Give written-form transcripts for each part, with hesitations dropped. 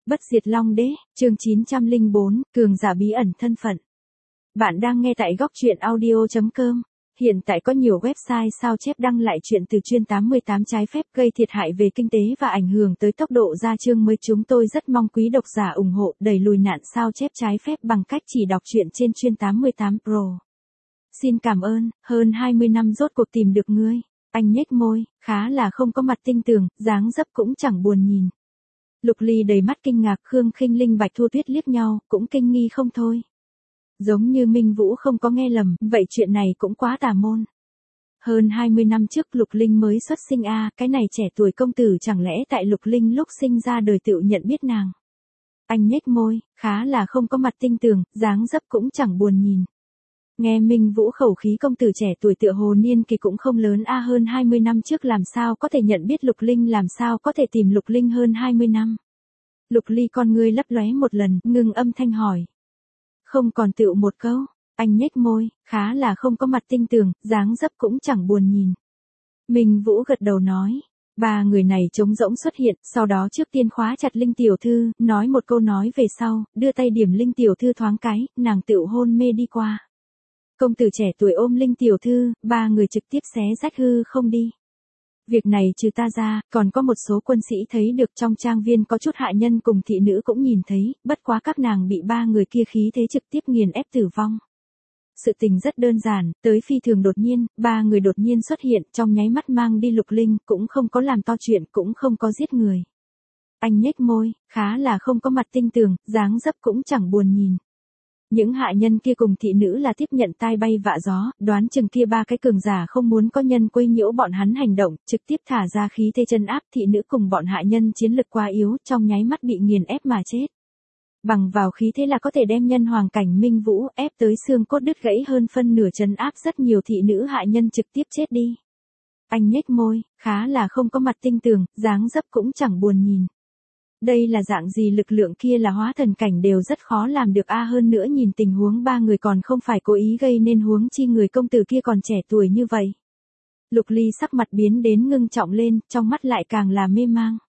Bất diệt Long Đế, chương 904, cường giả bí ẩn thân phận. Bạn đang nghe tại góc truyện audio.com. Hiện tại có nhiều website sao chép đăng lại chuyện từ chuyên 88 trái phép gây thiệt hại về kinh tế và ảnh hưởng tới tốc độ ra chương mới. Chúng tôi rất mong quý độc giả ủng hộ đẩy lùi nạn sao chép trái phép bằng cách chỉ đọc truyện trên chuyên 88 Pro. Xin cảm ơn, hơn 20 năm rốt cuộc tìm được ngươi. Anh nhếch môi, khá là không có mặt tinh tường, dáng dấp cũng chẳng buồn nhìn. Lục Ly đầy mắt kinh ngạc, Khương Khinh Linh Bạch Thu Tuyết liếc nhau, cũng kinh nghi không thôi. Giống như Minh Vũ không có nghe lầm, vậy chuyện này cũng quá tà môn. Hơn 20 năm trước Lục Linh mới xuất sinh cái này trẻ tuổi công tử chẳng lẽ tại Lục Linh lúc sinh ra đời tự nhận biết nàng. Anh nhếch môi, khá là không có mặt tinh tường, dáng dấp cũng chẳng buồn nhìn. Nghe Minh Vũ khẩu khí công tử trẻ tuổi tựa hồ niên kỳ cũng không lớn hơn 20 năm trước làm sao có thể nhận biết Lục Linh, làm sao có thể tìm Lục Linh hơn 20 năm. Lục Ly con ngươi lấp lóe một lần, ngưng âm thanh hỏi. Không còn tựu một câu, anh nhếch môi, khá là không có mặt tinh tường, dáng dấp cũng chẳng buồn nhìn. Minh Vũ gật đầu nói. Ba người này trống rỗng xuất hiện, sau đó trước tiên khóa chặt Linh tiểu thư, nói một câu nói về sau, đưa tay điểm Linh tiểu thư thoáng cái, nàng tựu hôn mê đi qua. Công tử trẻ tuổi ôm Linh tiểu thư, ba người trực tiếp xé rách hư không đi. Việc này trừ ta ra, còn có một số quân sĩ thấy được, trong trang viên có chút hạ nhân cùng thị nữ cũng nhìn thấy, bất quá các nàng bị ba người kia khí thế trực tiếp nghiền ép tử vong. Sự tình rất đơn giản, tới phi thường đột nhiên, ba người đột nhiên xuất hiện, trong nháy mắt mang đi Lục Linh, cũng không có làm to chuyện, cũng không có giết người. Anh nhếch môi, khá là không có mặt tinh tường, dáng dấp cũng chẳng buồn nhìn. Những hạ nhân kia cùng thị nữ là tiếp nhận tai bay vạ gió, đoán chừng kia ba cái cường giả không muốn có nhân quấy nhiễu bọn hắn hành động, trực tiếp thả ra khí thế chân áp, thị nữ cùng bọn hạ nhân chiến lực quá yếu, trong nháy mắt bị nghiền ép mà chết. Bằng vào khí thế là có thể đem nhân hoàng cảnh Minh Vũ ép tới xương cốt đứt gãy, hơn phân nửa chân áp rất nhiều thị nữ hạ nhân trực tiếp chết đi. Anh nhếch môi, khá là không có mặt tinh tường, dáng dấp cũng chẳng buồn nhìn. Đây là dạng gì lực lượng, kia là hóa thần cảnh đều rất khó làm được hơn nữa nhìn tình huống ba người còn không phải cố ý gây nên, huống chi người công tử kia còn trẻ tuổi như vậy. Lục Ly sắc mặt biến đến ngưng trọng lên, trong mắt lại càng là mê mang.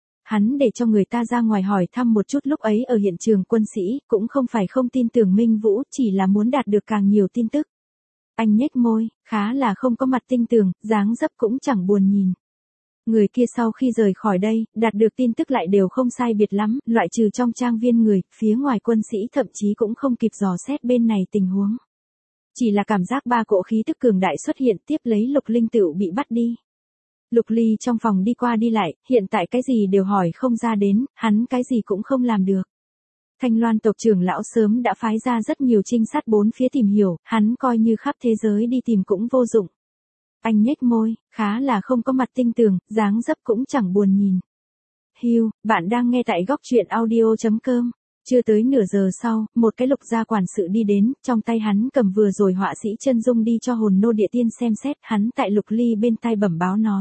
Hắn để cho người ta ra ngoài hỏi thăm một chút, lúc ấy ở hiện trường quân sĩ, cũng không phải không tin tưởng Minh Vũ, chỉ là muốn đạt được càng nhiều tin tức. Anh nhếch môi, khá là không có mặt tinh tường, dáng dấp cũng chẳng buồn nhìn. Người kia sau khi rời khỏi đây, đạt được tin tức lại đều không sai biệt lắm, loại trừ trong trang viên người, phía ngoài quân sĩ thậm chí cũng không kịp dò xét bên này tình huống. Chỉ là cảm giác ba cỗ khí tức cường đại xuất hiện, tiếp lấy Lục Linh tựu bị bắt đi. Lục Ly trong phòng đi qua đi lại, hiện tại cái gì đều hỏi không ra đến, hắn cái gì cũng không làm được. Thanh Loan tộc trưởng lão sớm đã phái ra rất nhiều trinh sát bốn phía tìm hiểu, hắn coi như khắp thế giới đi tìm cũng vô dụng. Anh nhếch môi, khá là không có mặt tinh tường, dáng dấp cũng chẳng buồn nhìn. Hiu, bạn đang nghe tại góc truyện audio.com. Chưa tới nửa giờ sau, một cái Lục gia quản sự đi đến, trong tay hắn cầm vừa rồi họa sĩ chân dung đi cho hồn nô địa tiên xem xét, hắn tại Lục Ly bên tai bẩm báo nói.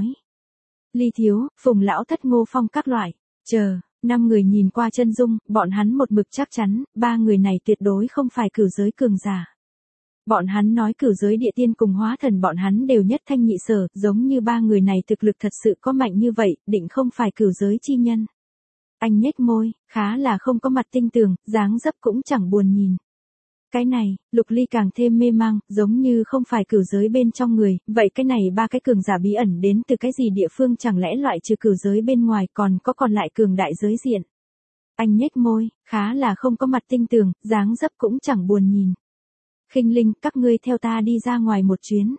Ly thiếu, Phùng lão thất, Ngô Phong các loại, chờ, 5 người nhìn qua chân dung, bọn hắn một mực chắc chắn, ba người này tuyệt đối không phải cửu giới cường giả. Bọn hắn nói cửu giới địa tiên cùng hóa thần bọn hắn đều nhất thanh nhị sở, giống như ba người này thực lực thật sự có mạnh như vậy, định không phải cửu giới chi nhân. Anh nhếch môi, khá là không có mặt tinh tường, dáng dấp cũng chẳng buồn nhìn. Cái này, Lục Ly càng thêm mê mang, giống như không phải cửu giới bên trong người, vậy cái này ba cái cường giả bí ẩn đến từ cái gì địa phương, chẳng lẽ loại trừ cửu giới bên ngoài còn có còn lại cường đại giới diện. Anh nhếch môi, khá là không có mặt tinh tường, dáng dấp cũng chẳng buồn nhìn. Khinh Linh, các ngươi theo ta đi ra ngoài một chuyến.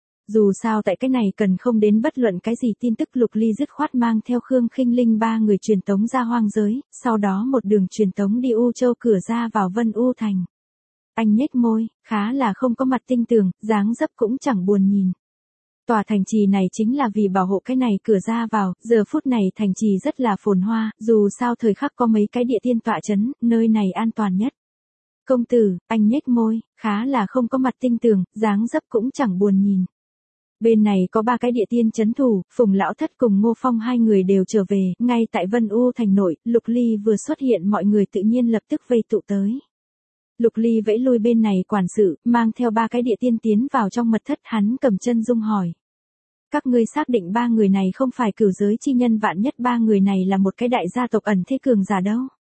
Dù sao tại cái này cần không đến bất luận cái gì tin tức, Lục Ly dứt khoát mang theo Khương Khinh Linh ba người truyền tống ra hoang giới, sau đó một đường truyền tống đi U Châu, cửa ra vào Vân U Thành. Anh nhếch môi, khá là không có mặt tinh tường, dáng dấp cũng chẳng buồn nhìn. Tòa thành trì này chính là vì bảo hộ cái này cửa ra vào, giờ phút này thành trì rất là phồn hoa, dù sao thời khắc có mấy cái địa tiên tọa chấn, nơi này an toàn nhất. Công tử, anh nhếch môi, khá là không có mặt tinh tường, dáng dấp cũng chẳng buồn nhìn. Bên này có ba cái địa tiên chấn thủ, Phùng lão thất cùng Ngô Phong hai người đều trở về, ngay tại Vân U thành nội, Lục Ly vừa xuất hiện mọi người tự nhiên lập tức vây tụ tới. Lục Ly vẫy lui bên này quản sự, mang theo ba cái địa tiên tiến vào trong mật thất, hắn cầm chân dung hỏi. Các ngươi xác định ba người này không phải cửu giới chi nhân, vạn nhất ba người này là một cái đại gia tộc ẩn thế cường giả đâu?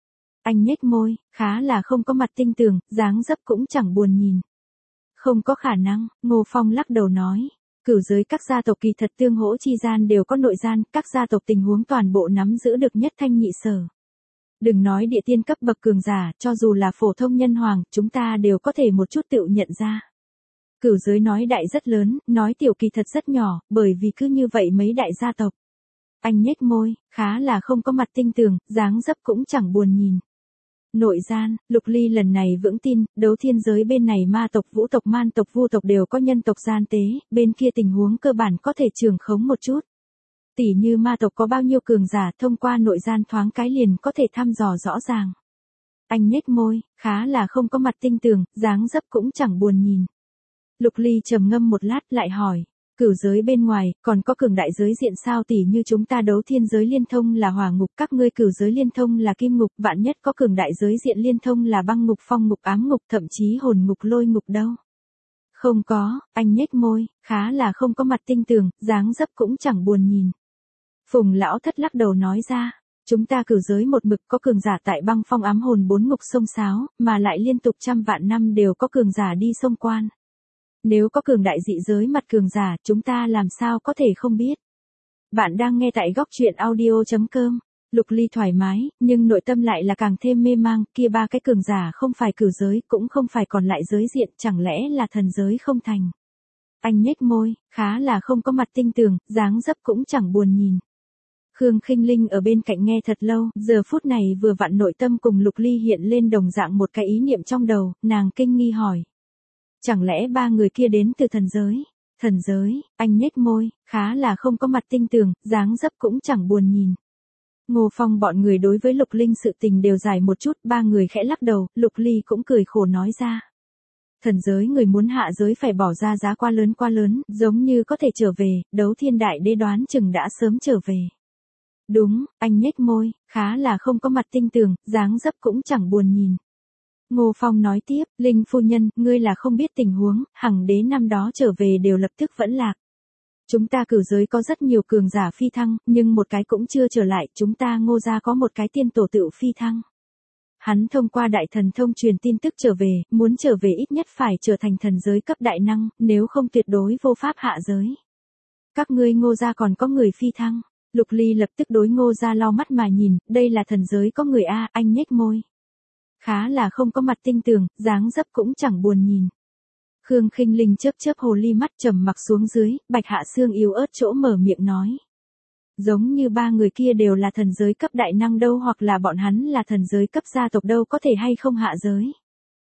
Anh nhếch môi, khá là không có mặt tinh tường, dáng dấp cũng chẳng buồn nhìn. Không có khả năng, Ngô Phong lắc đầu nói. Cửu giới các gia tộc kỳ thật tương hỗ chi gian đều có nội gian, các gia tộc tình huống toàn bộ nắm giữ được nhất thanh nhị sở. Đừng nói địa tiên cấp bậc cường giả, cho dù là phổ thông nhân hoàng, chúng ta đều có thể một chút tự nhận ra. Cửu giới nói đại rất lớn, nói tiểu kỳ thật rất nhỏ, bởi vì cứ như vậy mấy đại gia tộc. Anh nhếch môi, khá là không có mặt tinh tường, dáng dấp cũng chẳng buồn nhìn. Nội gian, Lục Ly lần này vững tin, đấu thiên giới bên này ma tộc, vũ tộc, man tộc, vu tộc đều có nhân tộc gian tế, bên kia tình huống cơ bản có thể trường khống một chút. Tỉ như ma tộc có bao nhiêu cường giả thông qua nội gian thoáng cái liền có thể thăm dò rõ ràng. Anh nhếch môi, khá là không có mặt tinh tường, dáng dấp cũng chẳng buồn nhìn. Lục Ly trầm ngâm một lát lại hỏi. Cửu giới bên ngoài, còn có cường đại giới diện sao tỉ như chúng ta đấu thiên giới liên thông là hỏa ngục, các ngươi cửu giới liên thông là kim ngục, vạn nhất có cường đại giới diện liên thông là băng ngục, phong ngục, ám ngục, thậm chí hồn ngục, lôi ngục đâu. Không có, anh nhếch môi, khá là không có mặt tinh tường, dáng dấp cũng chẳng buồn nhìn. Phùng lão thất lắc đầu nói ra, chúng ta cửu giới một mực có cường giả tại băng phong ám hồn bốn ngục sông sáo, mà lại liên tục trăm vạn năm đều có cường giả đi sông quan. Nếu có cường đại dị giới mặt cường giả, chúng ta làm sao có thể không biết. Bạn đang nghe tại góc truyện audio.com. Lục Ly thoải mái, nhưng nội tâm lại là càng thêm mê mang, kia ba cái cường giả không phải cửu giới, cũng không phải còn lại giới diện, chẳng lẽ là thần giới không thành. Anh nhếch môi, khá là không có mặt tinh tường, dáng dấp cũng chẳng buồn nhìn. Khương Khinh Linh ở bên cạnh nghe thật lâu, giờ phút này vừa vặn nội tâm cùng Lục Ly hiện lên đồng dạng một cái ý niệm trong đầu, nàng kinh nghi hỏi. Chẳng lẽ ba người kia đến từ thần giới? Thần giới, anh nhếch môi, khá là không có mặt tinh tường, dáng dấp cũng chẳng buồn nhìn. Ngô Phong bọn người đối với Lục Linh sự tình đều giải một chút, ba người khẽ lắc đầu, Lục Ly cũng cười khổ nói ra. Thần giới người muốn hạ giới phải bỏ ra giá quá lớn, giống như có thể trở về, đấu thiên đại đế đoán chừng đã sớm trở về. Đúng, anh nhếch môi, khá là không có mặt tinh tường, dáng dấp cũng chẳng buồn nhìn. Ngô Phong nói tiếp, Linh phu nhân, ngươi là không biết tình huống, hằng đế năm đó trở về đều lập tức vẫn lạc. Chúng ta cửu giới có rất nhiều cường giả phi thăng, nhưng một cái cũng chưa trở lại, chúng ta Ngô gia có một cái tiên tổ tự phi thăng. Hắn thông qua đại thần thông truyền tin tức trở về, muốn trở về ít nhất phải trở thành thần giới cấp đại năng, nếu không tuyệt đối vô pháp hạ giới. Các ngươi Ngô gia còn có người phi thăng. Lục Ly lập tức đối Ngô gia lau mắt mà nhìn, đây là thần giới có người a, anh nhếch môi. Khá là không có mặt tinh tường, dáng dấp cũng chẳng buồn nhìn. Khương Khinh Linh chớp chớp hồ ly mắt trầm mặc xuống dưới, Bạch Hạ Xương yếu ớt chỗ mở miệng nói. Giống như ba người kia đều là thần giới cấp đại năng đâu, hoặc là bọn hắn là thần giới cấp gia tộc đâu, có thể hay không hạ giới.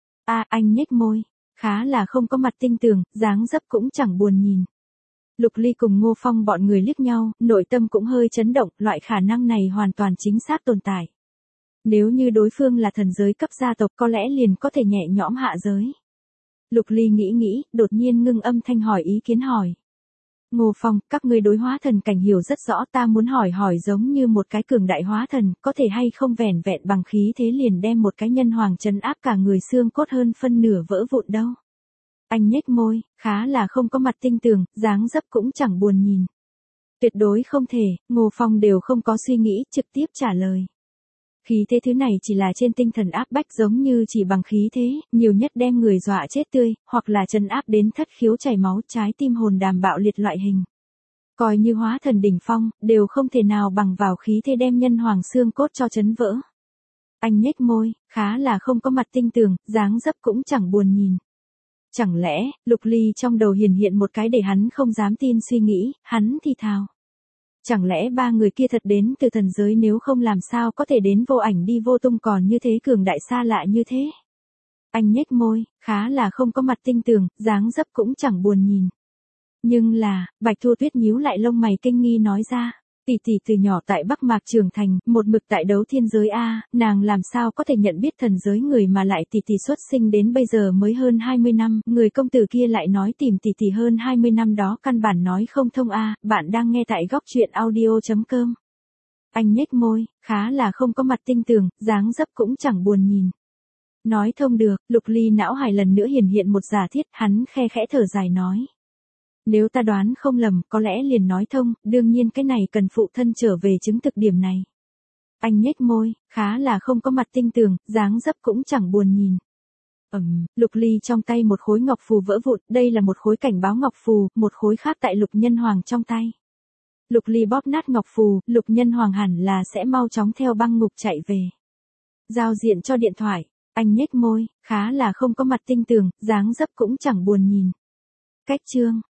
Anh nhếch môi, khá là không có mặt tinh tường, dáng dấp cũng chẳng buồn nhìn. Lục Ly cùng Ngô Phong bọn người liếc nhau, nội tâm cũng hơi chấn động, loại khả năng này hoàn toàn chính xác tồn tại. Nếu như đối phương là thần giới cấp gia tộc có lẽ liền có thể nhẹ nhõm hạ giới. Lục Ly nghĩ, đột nhiên ngưng âm thanh hỏi ý kiến hỏi. Ngô Phong, các ngươi đối hóa thần cảnh hiểu rất rõ, ta muốn hỏi giống như một cái cường đại hóa thần, có thể hay không vẻn vẹn bằng khí thế liền đem một cái nhân hoàng trấn áp cả người xương cốt hơn phân nửa vỡ vụn đâu. Anh nhếch môi, khá là không có mặt tinh tường, dáng dấp cũng chẳng buồn nhìn. Tuyệt đối không thể, Ngô Phong đều không có suy nghĩ, trực tiếp trả lời. Khí thế thứ này chỉ là trên tinh thần áp bách, giống như chỉ bằng khí thế, nhiều nhất đem người dọa chết tươi, hoặc là trấn áp đến thất khiếu chảy máu, trái tim hồn đàm bạo liệt loại hình. Coi như hóa thần đỉnh phong, đều không thể nào bằng vào khí thế đem nhân hoàng xương cốt cho chấn vỡ. Anh nhếch môi, khá là không có mặt tinh tường, dáng dấp cũng chẳng buồn nhìn. Chẳng lẽ, Lục Ly trong đầu hiện một cái để hắn không dám tin suy nghĩ, hắn thì thào. Chẳng lẽ ba người kia thật đến từ thần giới, nếu không làm sao có thể đến vô ảnh đi vô tung còn như thế cường đại xa lạ như thế. Anh nhếch môi, khá là không có mặt tinh tường, dáng dấp cũng chẳng buồn nhìn. Nhưng là, Bạch Thu Tuyết nhíu lại lông mày kinh nghi nói ra. Tỷ từ nhỏ tại Bắc Mạc trưởng thành, một mực tại đấu thiên giới a, nàng làm sao có thể nhận biết thần giới người, mà lại tỷ xuất sinh đến bây giờ mới hơn 20 năm, người công tử kia lại nói tìm tỷ hơn 20 năm đó căn bản nói không thông a. Bạn đang nghe tại góc truyện audio.com. Anh nhếch môi, khá là không có mặt tinh tường, dáng dấp cũng chẳng buồn nhìn. Nói thông được, Lục Ly não hải lần nữa hiện một giả thiết, hắn khe khẽ thở dài nói. Nếu ta đoán không lầm, có lẽ liền nói thông, đương nhiên cái này cần phụ thân trở về chứng thực điểm này. Anh nhếch môi, khá là không có mặt tinh tường, dáng dấp cũng chẳng buồn nhìn. Lục Ly trong tay một khối ngọc phù vỡ vụn, đây là một khối cảnh báo ngọc phù, một khối khác tại Lục Nhân Hoàng trong tay. Lục Ly bóp nát ngọc phù, Lục Nhân Hoàng hẳn là sẽ mau chóng theo băng ngục chạy về. Giao diện cho điện thoại, anh nhếch môi, khá là không có mặt tinh tường, dáng dấp cũng chẳng buồn nhìn. Cách chương